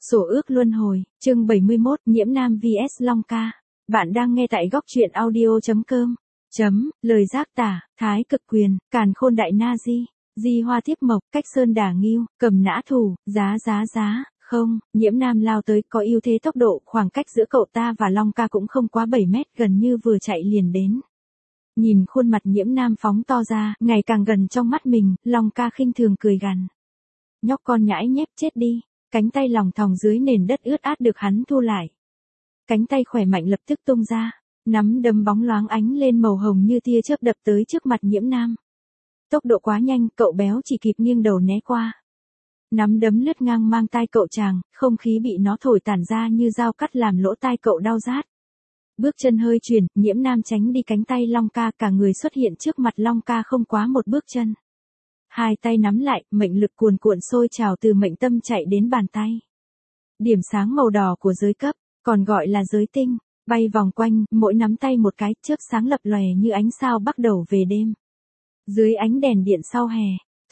Sổ ước luân hồi, chương 71, Nhiễm Nam vs Long Ca. Bạn đang nghe tại góc truyện audio.com. Lời giác tả, thái cực quyền, càn khôn đại na di hoa tiếp mộc, cách sơn đả nghiêu, cầm nã thủ, giá. Không, Nhiễm Nam lao tới có ưu thế tốc độ, khoảng cách giữa cậu ta và Long Ca cũng không quá 7 mét, gần như vừa chạy liền đến. Nhìn khuôn mặt Nhiễm Nam phóng to ra, ngày càng gần trong mắt mình, Long Ca khinh thường cười gằn. Nhóc con nhãi nhép chết đi. Cánh tay lòng thòng dưới nền đất ướt át được hắn thu lại. Cánh tay khỏe mạnh lập tức tung ra, nắm đấm bóng loáng ánh lên màu hồng như tia chớp đập tới trước mặt Nhiễm Nam. Tốc độ quá nhanh, cậu béo chỉ kịp nghiêng đầu né qua. Nắm đấm lướt ngang mang tai cậu chàng, không khí bị nó thổi tản ra như dao cắt làm lỗ tai cậu đau rát. Bước chân hơi chuyển, Nhiễm Nam tránh đi cánh tay Long Ca, cả người xuất hiện trước mặt Long Ca không quá một bước chân. Hai tay nắm lại, mệnh lực cuồn cuộn sôi trào từ mệnh tâm chạy đến bàn tay. Điểm sáng màu đỏ của giới cấp, còn gọi là giới tinh, bay vòng quanh, mỗi nắm tay một cái, chớp sáng lập lòe như ánh sao bắt đầu về đêm. Dưới ánh đèn điện sau hè,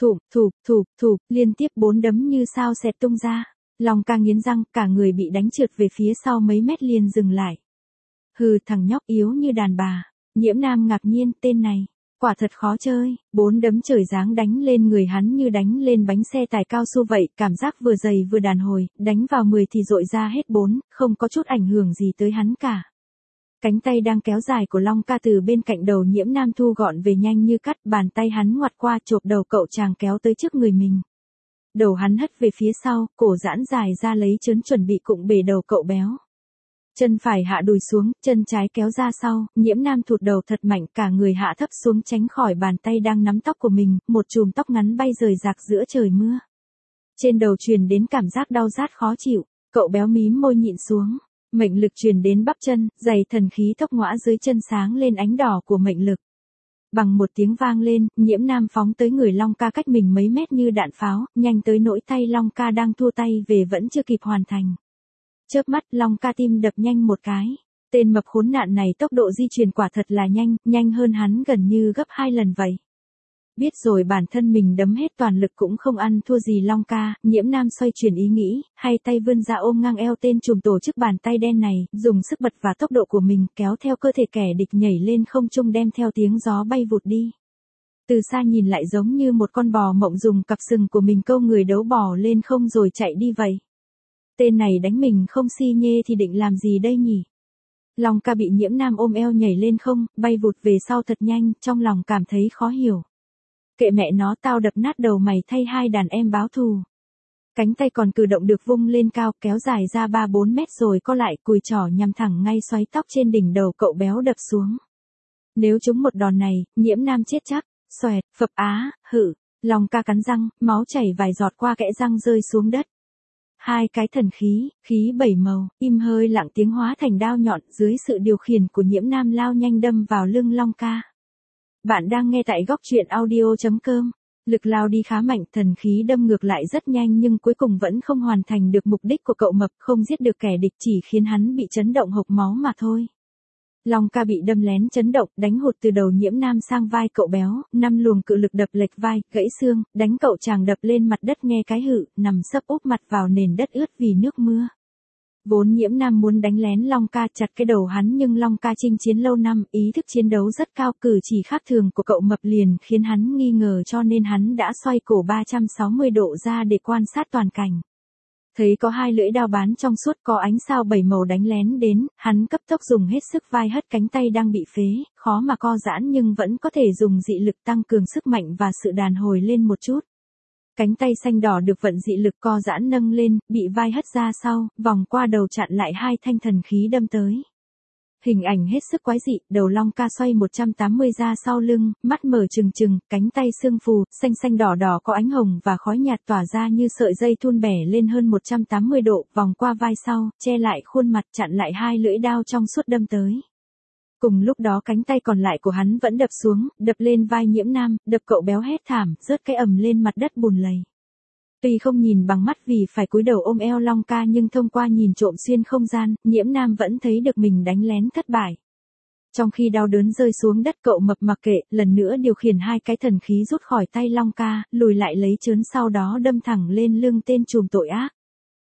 thụp, liên tiếp 4 đấm như sao xẹt tung ra. Long Ca nghiến răng, cả người bị đánh trượt về phía sau mấy mét liền dừng lại. Hừ, thằng nhóc yếu như đàn bà. Nhiễm Nam ngạc nhiên, tên này quả thật khó chơi, 4 đấm trời giáng đánh lên người hắn như đánh lên bánh xe tải cao su vậy, cảm giác vừa dày vừa đàn hồi, đánh vào 10 thì dội ra hết 4, không có chút ảnh hưởng gì tới hắn cả. Cánh tay đang kéo dài của Long Ca từ bên cạnh đầu Nhiễm Nam thu gọn về nhanh như cắt, bàn tay hắn ngoặt qua chộp đầu cậu chàng kéo tới trước người mình. Đầu hắn hất về phía sau, cổ giãn dài ra lấy trớn chuẩn bị cụng bể đầu cậu béo. Chân phải hạ đùi xuống, chân trái kéo ra sau, Nhiễm Nam thụt đầu thật mạnh, cả người hạ thấp xuống tránh khỏi bàn tay đang nắm tóc của mình, một chùm tóc ngắn bay rời rạc giữa trời mưa. Trên đầu truyền đến cảm giác đau rát khó chịu, cậu béo mím môi nhịn xuống, mệnh lực truyền đến bắp chân, giày thần khí tốc ngõa dưới chân sáng lên ánh đỏ của mệnh lực. Bằng một tiếng vang lên, Nhiễm Nam phóng tới người Long Ca cách mình mấy mét như đạn pháo, nhanh tới nỗi tay Long Ca đang thua tay về vẫn chưa kịp hoàn thành. Chớp mắt, Long Ca tim đập nhanh một cái. Tên mập khốn nạn này tốc độ di chuyển quả thật là nhanh hơn hắn gần như gấp 2 lần vậy. Biết rồi bản thân mình đấm hết toàn lực cũng không ăn thua gì Long Ca, Nhiễm Nam xoay chuyển ý nghĩ, hai tay vươn ra ôm ngang eo tên trùm tổ chức bàn tay đen này, dùng sức bật và tốc độ của mình kéo theo cơ thể kẻ địch nhảy lên không trung đem theo tiếng gió bay vụt đi. Từ xa nhìn lại giống như một con bò mộng dùng cặp sừng của mình câu người đấu bò lên không rồi chạy đi vậy. Tên này đánh mình không si nhê thì định làm gì đây nhỉ? Long Ca bị Nhiễm Nam ôm eo nhảy lên không, bay vụt về sau thật nhanh, trong lòng cảm thấy khó hiểu. Kệ mẹ nó, tao đập nát đầu mày thay hai đàn em báo thù. Cánh tay còn cử động được vung lên cao, kéo dài ra 3-4 mét rồi co lại, cùi trỏ nhằm thẳng ngay xoáy tóc trên đỉnh đầu cậu béo đập xuống. Nếu trúng một đòn này, Nhiễm Nam chết chắc, xoẹt, phập á, hự. Long Ca cắn răng, máu chảy vài giọt qua kẽ răng rơi xuống đất. Hai cái thần khí 7 màu, im hơi lặng tiếng hóa thành đao nhọn dưới sự điều khiển của Nhiễm Nam lao nhanh đâm vào lưng Long Ca. Bạn đang nghe tại góc truyện audio.com. Lực lao đi khá mạnh, thần khí đâm ngược lại rất nhanh nhưng cuối cùng vẫn không hoàn thành được mục đích của cậu mập, không giết được kẻ địch chỉ khiến hắn bị chấn động hộc máu mà thôi. Long Ca bị đâm lén chấn động, đánh hụt từ đầu Nhiễm Nam sang vai cậu béo, 5 luồng cự lực đập lệch vai, gãy xương, đánh cậu chàng đập lên mặt đất nghe cái hự, nằm sấp úp mặt vào nền đất ướt vì nước mưa. Vốn Nhiễm Nam muốn đánh lén Long Ca chặt cái đầu hắn nhưng Long Ca chinh chiến lâu năm, ý thức chiến đấu rất cao, cử chỉ khác thường của cậu mập liền khiến hắn nghi ngờ cho nên hắn đã xoay cổ 360 độ ra để quan sát toàn cảnh. Thấy có hai lưỡi đao bán trong suốt có ánh sao 7 màu đánh lén đến, hắn cấp tốc dùng hết sức vai hất cánh tay đang bị phế, khó mà co giãn nhưng vẫn có thể dùng dị lực tăng cường sức mạnh và sự đàn hồi lên một chút. Cánh tay xanh đỏ được vận dị lực co giãn nâng lên, bị vai hất ra sau, vòng qua đầu chặn lại hai thanh thần khí đâm tới. Hình ảnh hết sức quái dị, đầu Long Ca xoay 180 ra sau lưng, mắt mở trừng, cánh tay sương phù, xanh đỏ có ánh hồng và khói nhạt tỏa ra như sợi dây thun bẻ lên hơn 180 độ, vòng qua vai sau, che lại khuôn mặt chặn lại hai lưỡi đao trong suốt đâm tới. Cùng lúc đó cánh tay còn lại của hắn vẫn đập xuống, đập lên vai Nhiễm Nam, đập cậu béo hét thảm, rớt cái ầm lên mặt đất bùn lầy. Tuy không nhìn bằng mắt vì phải cúi đầu ôm eo Long Ca nhưng thông qua nhìn trộm xuyên không gian, Nhiễm Nam vẫn thấy được mình đánh lén thất bại. Trong khi đau đớn rơi xuống đất cậu mập mặc kệ, lần nữa điều khiển hai cái thần khí rút khỏi tay Long Ca, lùi lại lấy trớn sau đó đâm thẳng lên lưng tên trùm tội ác.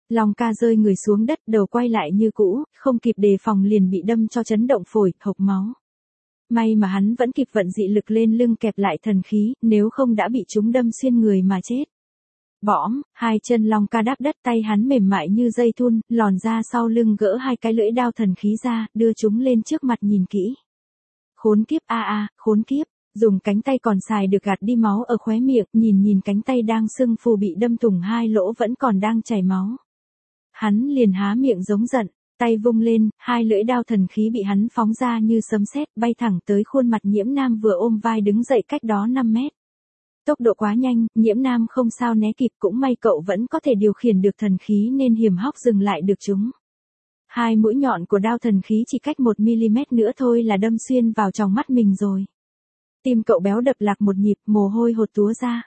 Long ca rơi người xuống đất, đầu quay lại như cũ, không kịp đề phòng liền bị đâm cho chấn động phổi, hộc máu. May mà hắn vẫn kịp vận dị lực lên lưng kẹp lại thần khí, nếu không đã bị chúng đâm xuyên người mà chết. Bõm, hai chân Long ca đáp đất, tay hắn mềm mại như dây thun, lòn ra sau lưng gỡ hai cái lưỡi đao thần khí ra, đưa chúng lên trước mặt nhìn kỹ. Khốn kiếp khốn kiếp, dùng cánh tay còn xài được gạt đi máu ở khóe miệng, nhìn cánh tay đang sưng phù bị đâm thủng hai lỗ vẫn còn đang chảy máu. Hắn liền há miệng giống giận, tay vung lên, hai lưỡi đao thần khí bị hắn phóng ra như sấm sét bay thẳng tới khuôn mặt Nhiễm Nam vừa ôm vai đứng dậy cách đó 5 mét. Tốc độ quá nhanh, Nhiễm Nam không sao né kịp, cũng may cậu vẫn có thể điều khiển được thần khí nên hiểm hóc dừng lại được chúng. Hai mũi nhọn của đao thần khí chỉ cách 1mm nữa thôi là đâm xuyên vào tròng mắt mình rồi. Tim cậu béo đập lạc một nhịp, mồ hôi hột túa ra.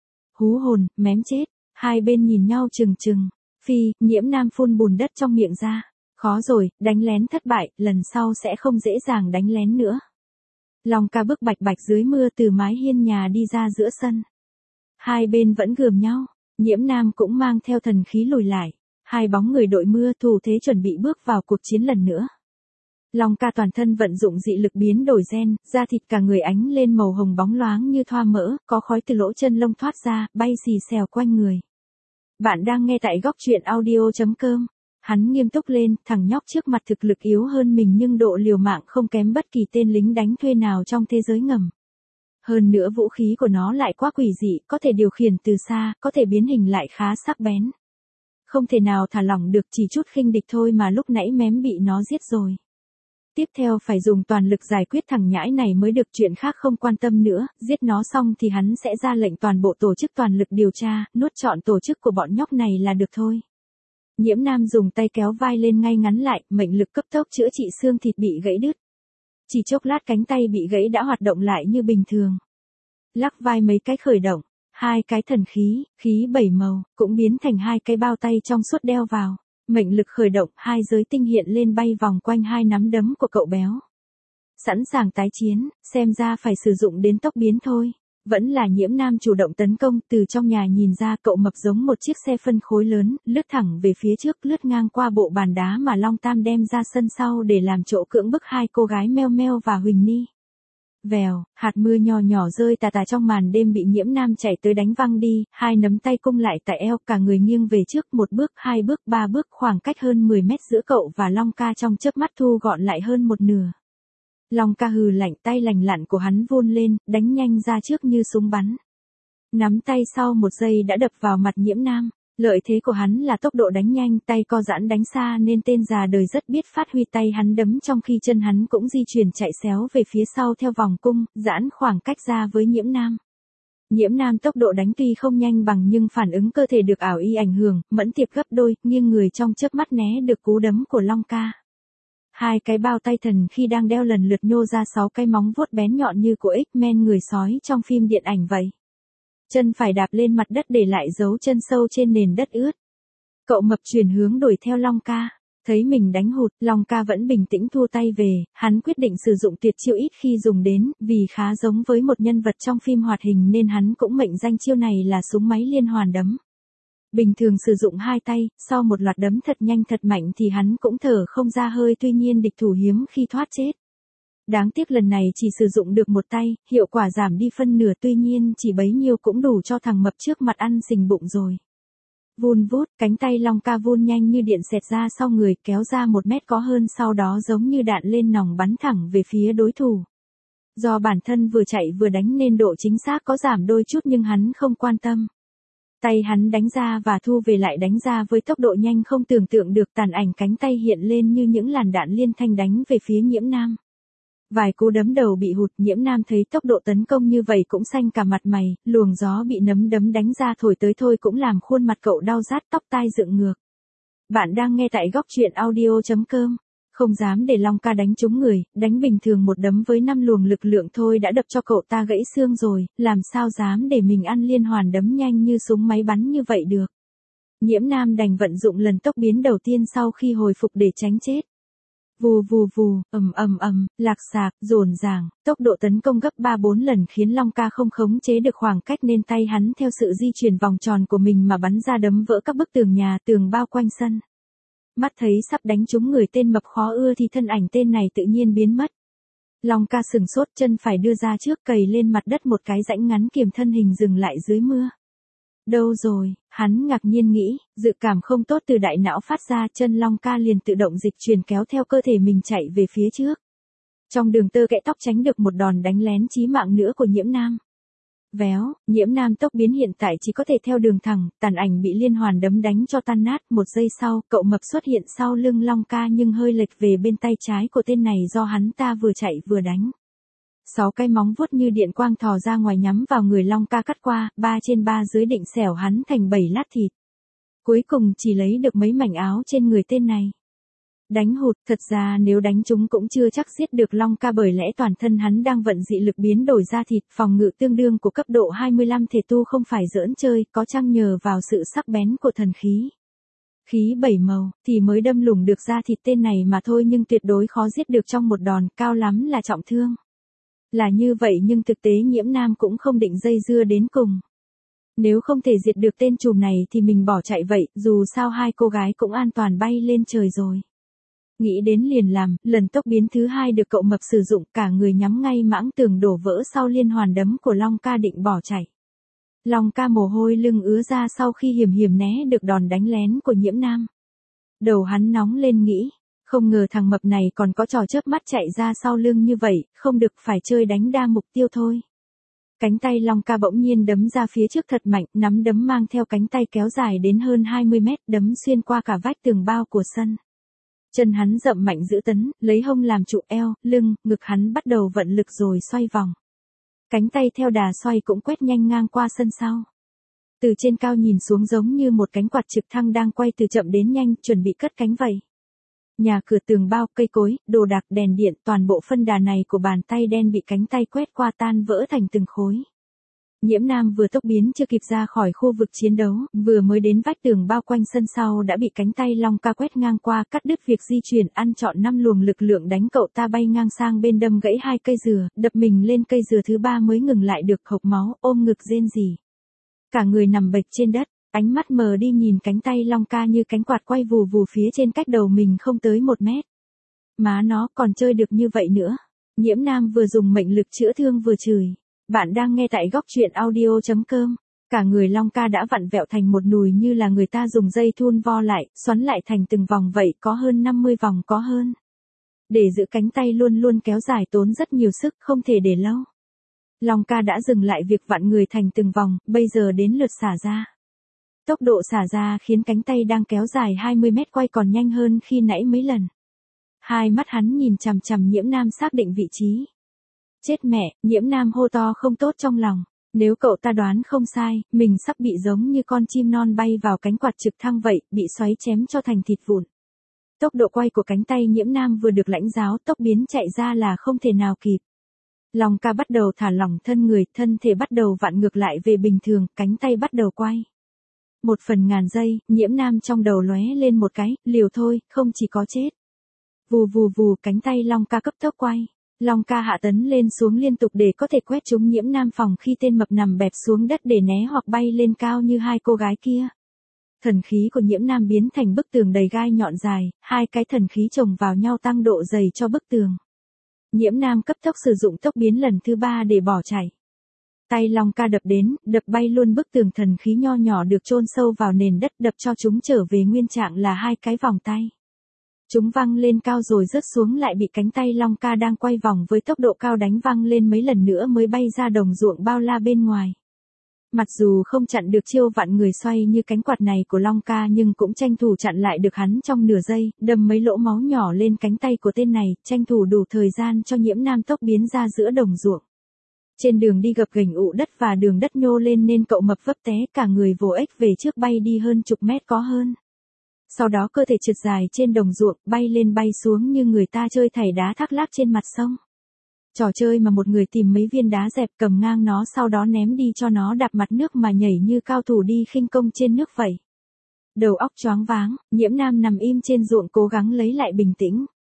Hú hồn, mém chết, hai bên nhìn nhau chừng chừng. Phi, Nhiễm Nam phun bùn đất trong miệng ra. Khó rồi, đánh lén thất bại, lần sau sẽ không dễ dàng đánh lén nữa. Long ca bước bạch bạch dưới mưa từ mái hiên nhà đi ra giữa sân. Hai bên vẫn gườm nhau, Nhiễm Nam cũng mang theo thần khí lùi lại. Hai bóng người đội mưa thủ thế chuẩn bị bước vào cuộc chiến lần nữa. Long ca toàn thân vận dụng dị lực biến đổi gen, da thịt cả người ánh lên màu hồng bóng loáng như thoa mỡ, có khói từ lỗ chân lông thoát ra, bay xì xèo quanh người. Bạn đang nghe tại góc truyện audio.com. Hắn nghiêm túc lên, thằng nhóc trước mặt thực lực yếu hơn mình nhưng độ liều mạng không kém bất kỳ tên lính đánh thuê nào trong thế giới ngầm. Hơn nữa vũ khí của nó lại quá quỷ dị, có thể điều khiển từ xa, có thể biến hình lại khá sắc bén. Không thể nào thả lỏng được, chỉ chút khinh địch thôi mà lúc nãy mém bị nó giết rồi. Tiếp theo phải dùng toàn lực giải quyết thằng nhãi này mới được, chuyện khác không quan tâm nữa, giết nó xong thì hắn sẽ ra lệnh toàn bộ tổ chức toàn lực điều tra, nuốt trọn tổ chức của bọn nhóc này là được thôi. Nhiễm Nam dùng tay kéo vai lên ngay ngắn lại, mệnh lực cấp tốc chữa trị xương thịt bị gãy đứt. Chỉ chốc lát cánh tay bị gãy đã hoạt động lại như bình thường. Lắc vai mấy cái khởi động, hai cái thần khí, khí 7 màu, cũng biến thành hai cái bao tay trong suốt đeo vào. Mệnh lực khởi động, hai giới tinh hiện lên bay vòng quanh hai nắm đấm của cậu béo. Sẵn sàng tái chiến, xem ra phải sử dụng đến tốc biến thôi. Vẫn là Nhiễm Nam chủ động tấn công, từ trong nhà nhìn ra cậu mập giống một chiếc xe phân khối lớn, lướt thẳng về phía trước, lướt ngang qua bộ bàn đá mà Long Tam đem ra sân sau để làm chỗ cưỡng bức hai cô gái Meo Meo và Huỳnh Ni. Vèo, hạt mưa nhỏ nhỏ rơi tà tà trong màn đêm bị Nhiễm Nam chạy tới đánh văng đi, hai nắm tay cung lại tại eo, cả người nghiêng về trước, một bước, hai bước, ba bước, khoảng cách hơn 10 mét giữa cậu và Long ca trong chớp mắt thu gọn lại hơn một nửa. Long ca hừ lạnh, tay lành lặn của hắn vươn lên, đánh nhanh ra trước như súng bắn. Nắm tay sau một giây đã đập vào mặt Nhiễm Nam. Lợi thế của hắn là tốc độ đánh nhanh, tay co giãn đánh xa nên tên già đời rất biết phát huy, tay hắn đấm trong khi chân hắn cũng di chuyển chạy xéo về phía sau theo vòng cung, giãn khoảng cách ra với Nhiễm Nam. Nhiễm Nam tốc độ đánh tuy không nhanh bằng nhưng phản ứng cơ thể được ảo y ảnh hưởng, mẫn tiệp gấp đôi, nghiêng người trong chớp mắt né được cú đấm của Long ca. Hai cái bao tay thần khi đang đeo lần lượt nhô ra 6 cái móng vuốt bén nhọn như của X-Men người sói trong phim điện ảnh vậy. Chân phải đạp lên mặt đất để lại dấu chân sâu trên nền đất ướt. Cậu mập chuyển hướng đuổi theo Long ca. Thấy mình đánh hụt, Long ca vẫn bình tĩnh thua tay về, hắn quyết định sử dụng tuyệt chiêu ít khi dùng đến, vì khá giống với một nhân vật trong phim hoạt hình nên hắn cũng mệnh danh chiêu này là súng máy liên hoàn đấm. Bình thường sử dụng hai tay, sau một loạt đấm thật nhanh thật mạnh thì hắn cũng thở không ra hơi, tuy nhiên địch thủ hiếm khi thoát chết. Đáng tiếc lần này chỉ sử dụng được một tay, hiệu quả giảm đi phân nửa, tuy nhiên chỉ bấy nhiêu cũng đủ cho thằng mập trước mặt ăn xình bụng rồi. Vun vút, cánh tay Long ca vun nhanh như điện xẹt ra sau người, kéo ra 1 mét có hơn, sau đó giống như đạn lên nòng bắn thẳng về phía đối thủ. Do bản thân vừa chạy vừa đánh nên độ chính xác có giảm đôi chút nhưng hắn không quan tâm. Tay hắn đánh ra và thu về lại đánh ra với tốc độ nhanh không tưởng tượng được, tàn ảnh cánh tay hiện lên như những làn đạn liên thanh đánh về phía Nhiễm Nam. Vài cú đấm đầu bị hụt, Nhiễm Nam thấy tốc độ tấn công như vậy cũng xanh cả mặt mày, luồng gió bị nắm đấm đánh ra thổi tới thôi cũng làm khuôn mặt cậu đau rát, tóc tai dựng ngược. Bạn đang nghe tại góc truyện audio.com. Không dám để Long ca đánh trúng người, đánh bình thường một đấm với 5 luồng lực lượng thôi đã đập cho cậu ta gãy xương rồi, làm sao dám để mình ăn liên hoàn đấm nhanh như súng máy bắn như vậy được. Nhiễm Nam đành vận dụng lần tốc biến đầu tiên sau khi hồi phục để tránh chết. Vù vù vù, lạc sạc, dồn dàng, tốc độ tấn công gấp 3-4 lần khiến Long Ca không khống chế được khoảng cách nên tay hắn theo sự di chuyển vòng tròn của mình mà bắn ra đấm vỡ các bức tường nhà, tường bao quanh sân. Mắt thấy sắp đánh trúng người tên mập khó ưa thì thân ảnh tên này tự nhiên biến mất. Long Ca sừng sốt, chân phải đưa ra trước cày lên mặt đất một cái rãnh ngắn kiềm thân hình dừng lại dưới mưa. Đâu rồi, hắn ngạc nhiên nghĩ, dự cảm không tốt từ đại não phát ra, chân Long Ca liền tự động dịch chuyển kéo theo cơ thể mình chạy về phía trước. Trong đường tơ kẽ tóc tránh được một đòn đánh lén chí mạng nữa của Nhiễm Nam. Véo, Nhiễm Nam tốc biến hiện tại chỉ có thể theo đường thẳng, tàn ảnh bị liên hoàn đấm đánh cho tan nát. Một giây sau, cậu mập xuất hiện sau lưng Long Ca nhưng hơi lệch về bên tay trái của tên này do hắn ta vừa chạy vừa đánh. 6 cái móng vuốt như điện quang thò ra ngoài nhắm vào người Long Ca cắt qua, 3/3 dưới định xẻo hắn thành 7 lát thịt. Cuối cùng chỉ lấy được mấy mảnh áo trên người tên này. Đánh hụt, thật ra nếu đánh chúng cũng chưa chắc giết được Long Ca bởi lẽ toàn thân hắn đang vận dị lực biến đổi ra thịt, phòng ngự tương đương của cấp độ 25 thể tu không phải giỡn chơi, có chăng nhờ vào sự sắc bén của thần khí. Khí 7 màu, thì mới đâm lủng được ra thịt tên này mà thôi nhưng tuyệt đối khó giết được trong một đòn, cao lắm là trọng thương. Là như vậy nhưng thực tế Nhiễm Nam cũng không định dây dưa đến cùng. Nếu không thể diệt được tên trùm này thì mình bỏ chạy vậy, dù sao hai cô gái cũng an toàn bay lên trời rồi. Nghĩ đến liền làm, lần tốc biến thứ hai được cậu mập sử dụng, cả người nhắm ngay mãng tường đổ vỡ sau liên hoàn đấm của Long Ca định bỏ chạy. Long Ca mồ hôi lưng ứa ra sau khi hiểm né được đòn đánh lén của Nhiễm Nam. Đầu hắn nóng lên nghĩ, không ngờ thằng mập này còn có trò chớp mắt chạy ra sau lưng như vậy, không được phải chơi đánh đa mục tiêu thôi. Cánh tay Long Ca bỗng nhiên đấm ra phía trước thật mạnh, nắm đấm mang theo cánh tay kéo dài đến hơn 20 mét, đấm xuyên qua cả vách tường bao của sân. Chân hắn dậm mạnh giữ tấn, lấy hông làm trụ eo, lưng, ngực hắn bắt đầu vận lực rồi xoay vòng. Cánh tay theo đà xoay cũng quét nhanh ngang qua sân sau. Từ trên cao nhìn xuống giống như một cánh quạt trực thăng đang quay từ chậm đến nhanh, chuẩn bị cất cánh vậy. Nhà cửa tường bao, cây cối, đồ đạc, đèn điện, toàn bộ phân đà này của bàn tay đen bị cánh tay quét qua tan vỡ thành từng khối. Nhiễm Nam vừa tốc biến chưa kịp ra khỏi khu vực chiến đấu, vừa mới đến vách tường bao quanh sân sau đã bị cánh tay Long Ca quét ngang qua, cắt đứt việc di chuyển, ăn trọn 5 luồng lực lượng đánh cậu ta bay ngang sang bên đâm gãy 2 cây dừa, đập mình lên cây dừa thứ 3 mới ngừng lại được, hộc máu, ôm ngực rên rỉ. Cả người nằm bệt trên đất, ánh mắt mờ đi nhìn cánh tay Long Ca như cánh quạt quay vù vù phía trên cách đầu mình không tới 1 mét. Má nó còn chơi được như vậy nữa. Nhiễm Nam vừa dùng mệnh lực chữa thương vừa chửi. Bạn đang nghe tại góc truyện audio.com. Cả người Long Ca đã vặn vẹo thành một nùi như là người ta dùng dây thun vo lại, xoắn lại thành từng vòng vậy, có hơn 50 vòng có hơn. Để giữ cánh tay luôn luôn kéo dài tốn rất nhiều sức, không thể để lâu. Long Ca đã dừng lại việc vặn người thành từng vòng, bây giờ đến lượt xả ra. Tốc độ xả ra khiến cánh tay đang kéo dài 20 mét quay còn nhanh hơn khi nãy mấy lần. Hai mắt hắn nhìn chằm chằm Nhiễm Nam xác định vị trí. Chết mẹ, Nhiễm Nam hô to không tốt trong lòng. Nếu cậu ta đoán không sai, mình sắp bị giống như con chim non bay vào cánh quạt trực thăng vậy, bị xoáy chém cho thành thịt vụn. Tốc độ quay của cánh tay Nhiễm Nam vừa được lãnh giáo, tốc biến chạy ra là không thể nào kịp. Long Ca bắt đầu thả lỏng thân người, thân thể bắt đầu vặn ngược lại về bình thường, cánh tay bắt đầu quay. 1/1000 giây, Nhiễm Nam trong đầu lóe lên một cái, liều thôi, không chỉ có chết. Vù vù vù, cánh tay Long Ca cấp tốc quay. Long Ca hạ tấn lên xuống liên tục để có thể quét trúng Nhiễm Nam phòng khi tên mập nằm bẹp xuống đất để né hoặc bay lên cao như hai cô gái kia. Thần khí của Nhiễm Nam biến thành bức tường đầy gai nhọn dài, hai cái thần khí chồng vào nhau tăng độ dày cho bức tường. Nhiễm Nam cấp tốc sử dụng tốc biến lần thứ 3 để bỏ chạy. Tay Long Ca đập đến, đập bay luôn bức tường thần khí nho nhỏ được chôn sâu vào nền đất, đập cho chúng trở về nguyên trạng là hai cái vòng tay. Chúng văng lên cao rồi rớt xuống lại bị cánh tay Long Ca đang quay vòng với tốc độ cao đánh văng lên mấy lần nữa mới bay ra đồng ruộng bao la bên ngoài. Mặc dù không chặn được chiêu vặn người xoay như cánh quạt này của Long Ca nhưng cũng tranh thủ chặn lại được hắn trong nửa giây, đâm mấy lỗ máu nhỏ lên cánh tay của tên này, tranh thủ đủ thời gian cho Nhiễm Nam tốc biến ra giữa đồng ruộng. Trên đường đi gập ghềnh ụ đất và đường đất nhô lên nên cậu mập vấp té, cả người vồ ếch về trước bay đi hơn chục mét có hơn. Sau đó cơ thể trượt dài trên đồng ruộng, bay lên bay xuống như người ta chơi thảy đá thác lác trên mặt sông. Trò chơi mà một người tìm mấy viên đá dẹp cầm ngang nó sau đó ném đi cho nó đạp mặt nước mà nhảy như cao thủ đi khinh công trên nước vậy. Đầu óc choáng váng, Nhiễm Nam nằm im trên ruộng cố gắng lấy lại bình tĩnh.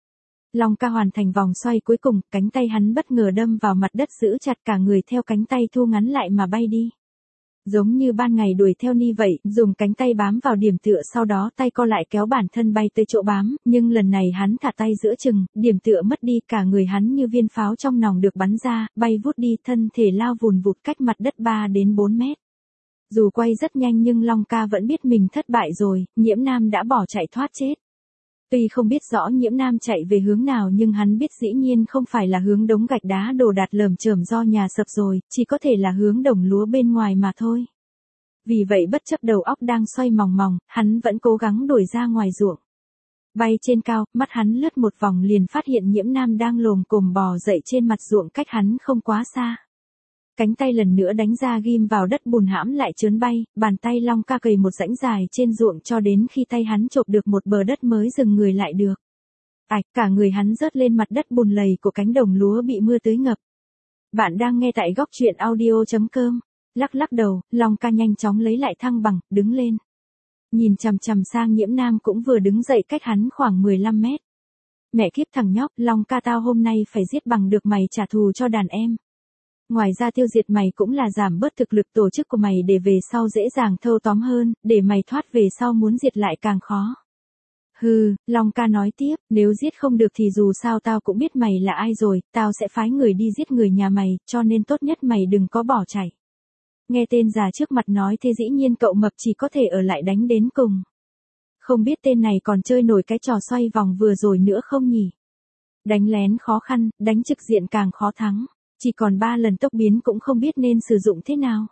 Long ca hoàn thành vòng xoay cuối cùng, cánh tay hắn bất ngờ đâm vào mặt đất giữ chặt cả người theo cánh tay thu ngắn lại mà bay đi. Giống như ban ngày đuổi theo Ni vậy, dùng cánh tay bám vào điểm tựa sau đó tay co lại kéo bản thân bay tới chỗ bám, nhưng lần này hắn thả tay giữa chừng, điểm tựa mất đi, cả người hắn như viên pháo trong nòng được bắn ra, bay vút đi, thân thể lao vùn vụt cách mặt đất 3 đến 4 mét. Dù quay rất nhanh nhưng Long ca vẫn biết mình thất bại rồi, Nhiễm Nam đã bỏ chạy thoát chết. Tuy không biết rõ Nhiễm Nam chạy về hướng nào nhưng hắn biết dĩ nhiên không phải là hướng đống gạch đá đổ đạc lởm chởm do nhà sập rồi, chỉ có thể là hướng đồng lúa bên ngoài mà thôi. Vì vậy bất chấp đầu óc đang xoay mòng mòng, hắn vẫn cố gắng đuổi ra ngoài ruộng. Bay trên cao, mắt hắn lướt một vòng liền phát hiện Nhiễm Nam đang lồm cồm bò dậy trên mặt ruộng cách hắn không quá xa. Cánh tay lần nữa đánh ra ghim vào đất bùn hãm lại trớn bay, bàn tay Long ca cày một rãnh dài trên ruộng cho đến khi tay hắn chộp được một bờ đất mới dừng người lại được. Ạch, cả người hắn rớt lên mặt đất bùn lầy của cánh đồng lúa bị mưa tưới ngập. Bạn đang nghe tại góc truyện audio.com. Lắc lắc đầu, Long ca nhanh chóng lấy lại thăng bằng, đứng lên. Nhìn chằm chằm sang Nhiễm Nam cũng vừa đứng dậy cách hắn khoảng 15 mét. Mẹ kiếp thằng nhóc, Long ca tao hôm nay phải giết bằng được mày trả thù cho đàn em. Ngoài ra tiêu diệt mày cũng là giảm bớt thực lực tổ chức của mày để về sau dễ dàng thâu tóm hơn, để mày thoát về sau muốn diệt lại càng khó. Hừ, Long ca nói tiếp, nếu giết không được thì dù sao tao cũng biết mày là ai rồi, tao sẽ phái người đi giết người nhà mày, cho nên tốt nhất mày đừng có bỏ chạy. Nghe tên già trước mặt nói thế dĩ nhiên cậu mập chỉ có thể ở lại đánh đến cùng. Không biết tên này còn chơi nổi cái trò xoay vòng vừa rồi nữa không nhỉ? Đánh lén khó khăn, đánh trực diện càng khó thắng. Chỉ còn 3 lần tốc biến cũng không biết nên sử dụng thế nào.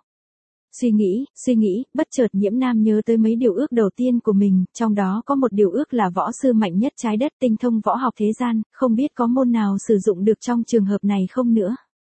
Suy nghĩ, bất chợt Nhiễm Nam nhớ tới mấy điều ước đầu tiên của mình, trong đó có một điều ước là võ sư mạnh nhất trái đất, tinh thông võ học thế gian, không biết có môn nào sử dụng được trong trường hợp này không nữa.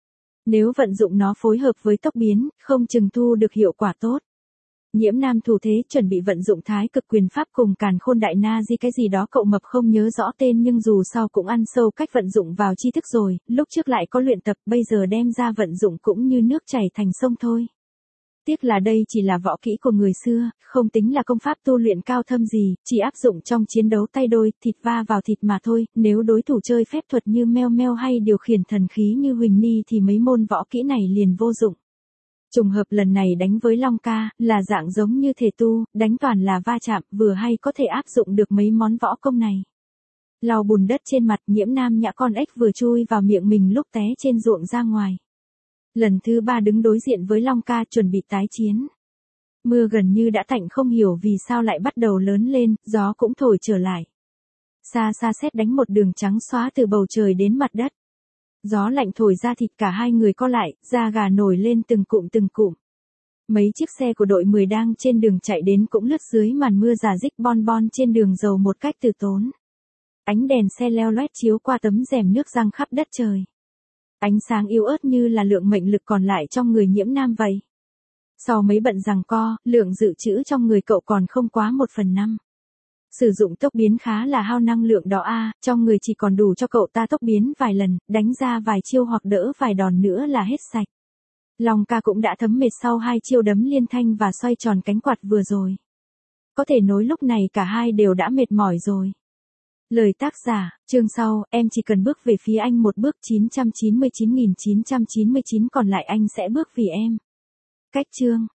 Nếu vận dụng nó phối hợp với tốc biến, không chừng thu được hiệu quả tốt. Nhiễm Nam thủ thế chuẩn bị vận dụng thái cực quyền pháp cùng càn khôn đại na di cái gì đó cậu mập không nhớ rõ tên nhưng dù sao cũng ăn sâu cách vận dụng vào tri thức rồi, lúc trước lại có luyện tập bây giờ đem ra vận dụng cũng như nước chảy thành sông thôi. Tiếc là đây chỉ là võ kỹ của người xưa, không tính là công pháp tu luyện cao thâm gì, chỉ áp dụng trong chiến đấu tay đôi, thịt va vào thịt mà thôi, nếu đối thủ chơi phép thuật như meo meo hay điều khiển thần khí như Huỳnh Ni thì mấy môn võ kỹ này liền vô dụng. Trùng hợp lần này đánh với Long ca, là dạng giống như thể tu, đánh toàn là va chạm, vừa hay có thể áp dụng được mấy món võ công này. Lau bùn đất trên mặt, Nhiễm Nam nhã con ếch vừa chui vào miệng mình lúc té trên ruộng ra ngoài. Lần thứ 3 đứng đối diện với Long ca chuẩn bị tái chiến. Mưa gần như đã tạnh không hiểu vì sao lại bắt đầu lớn lên, gió cũng thổi trở lại. Xa xa sét đánh một đường trắng xóa từ bầu trời đến mặt đất. Gió lạnh thổi ra thịt cả hai người co lại, da gà nổi lên từng cụm từng cụm. Mấy chiếc xe của đội 10 đang trên đường chạy đến cũng lướt dưới màn mưa rả rích bon bon trên đường dầu một cách từ tốn. Ánh đèn xe leo loét chiếu qua tấm rèm nước răng khắp đất trời. Ánh sáng yếu ớt như là lượng mệnh lực còn lại trong người Nhiễm Nam vậy. Sau mấy bận giằng co, lượng dự trữ trong người cậu còn không quá 1/5. Sử dụng tốc biến khá là hao năng lượng đó trong người chỉ còn đủ cho cậu ta tốc biến vài lần, đánh ra vài chiêu hoặc đỡ vài đòn nữa là hết sạch. Long ca cũng đã thấm mệt sau 2 chiêu đấm liên thanh và xoay tròn cánh quạt vừa rồi. Có thể nói lúc này cả hai đều đã mệt mỏi rồi. Lời tác giả, chương sau, em chỉ cần bước về phía anh một bước 999.999 còn lại anh sẽ bước vì em. Cách chương.